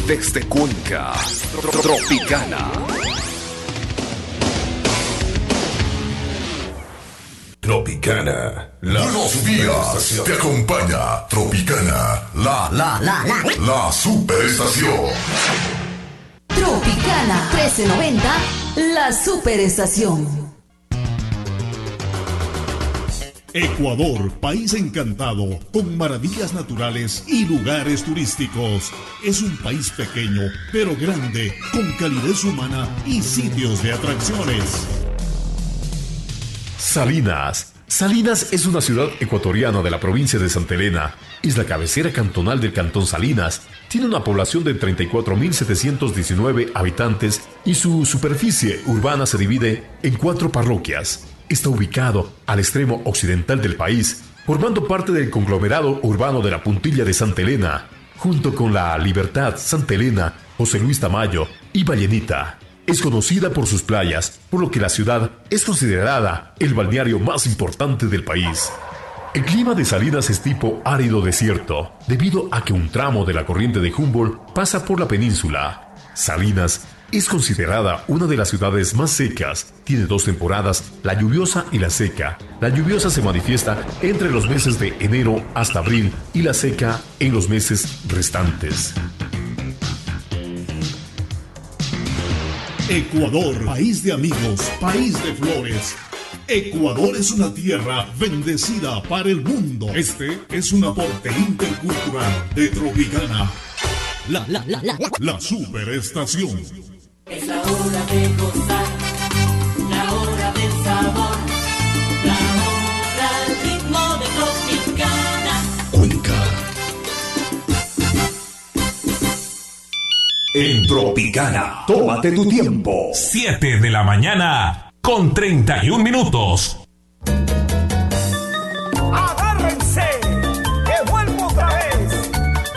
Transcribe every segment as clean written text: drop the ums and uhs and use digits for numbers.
Desde Cuenca, Tropicana. Tropicana, los días te acompaña. Tropicana, la superestación. Tropicana 1390, la superestación. Ecuador, país encantado, con maravillas naturales y lugares turísticos. Es un país pequeño, pero grande, con calidez humana y sitios de atracciones. Salinas. Salinas es una ciudad ecuatoriana de la provincia de Santa Elena. Es la cabecera cantonal del cantón Salinas. Tiene una población de 34.719 habitantes y su superficie urbana se divide en 4 parroquias. Está ubicado al extremo occidental del país, formando parte del conglomerado urbano de la Puntilla de Santa Elena, junto con La Libertad, Santa Elena, José Luis Tamayo y Vallenita. Es conocida por sus playas, por lo que la ciudad es considerada el balneario más importante del país. El clima de Salinas es tipo árido desierto, debido a que un tramo de la corriente de Humboldt pasa por la península. Salinas es considerada una de las ciudades más secas. Tiene 2 temporadas, la lluviosa y la seca. La lluviosa se manifiesta entre los meses de enero hasta abril y la seca en los meses restantes. Ecuador, país de amigos, país de flores. Ecuador es una tierra bendecida para el mundo. Este es un aporte intercultural de Tropicana. La superestación. Es la hora de gozar, la hora del sabor, la hora del ritmo de Tropicana. Cuenca. En Tropicana, tómate tu tiempo. 7 de la mañana con 31 minutos. ¡Agárrense! ¡Que vuelvo otra vez!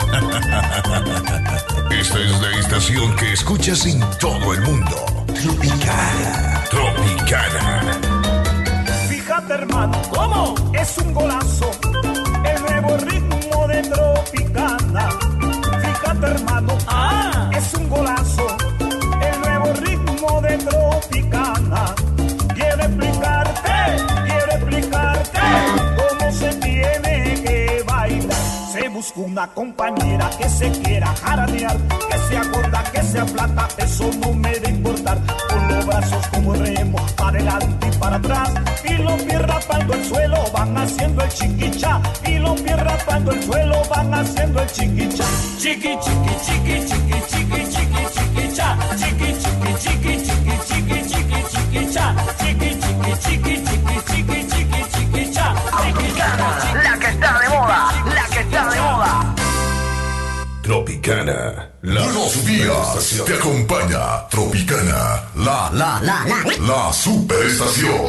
Esta es la estación que escuchas en todo el mundo. Tropicana. Tropicana. Fíjate, hermano, ¿cómo? Es un golazo, el nuevo ritmo de Tropicana. Fíjate, hermano, es un golazo, el nuevo ritmo de Tropicana. Quiero explicarte cómo se tiene que bailar. Se busca una compañera que se quiera jaranear, que sea gorda, que sea plata, eso no me debe importar. Con los brazos como remo, para adelante y para atrás, y los pies rapando el suelo van haciendo el chiquicha, y los pies rapando el suelo van haciendo el chiquicha. Chiqui, chiqui, chiqui, chiqui, chiqui, chiqui, chiquicha, chiqui, chiqui, chiqui, chiqui, chiqui, chiqui, chiquicha, chiqui, chiqui, chiqui, chiqui, chiqui, chiqui, chiquicha. Tropicana, la que está de moda, la que está de moda. Tropicana, los días te acompaña. Tropicana, la superestación.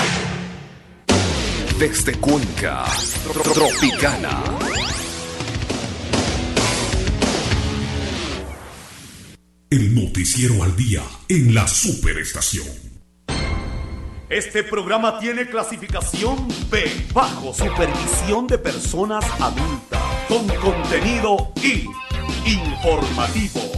Desde Cuenca, Tropicana. El noticiero al día en la superestación. Este programa tiene clasificación B, bajo supervisión de personas adultas, con contenido informativo.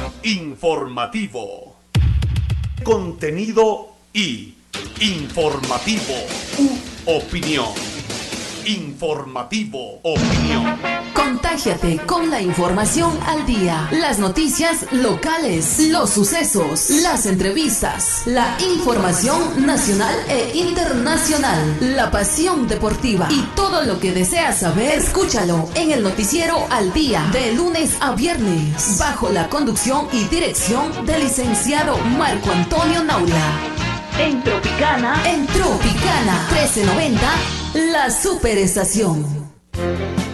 Contenido informativo. Opinión. Informativo, opinión. Contágiate con la información al día. Las noticias locales, los sucesos, las entrevistas, la información nacional e internacional, la pasión deportiva y todo lo que deseas saber, escúchalo en el noticiero al día, de lunes a viernes, bajo la conducción y dirección del licenciado Marco Antonio Naula. En Tropicana 1390, la superestación.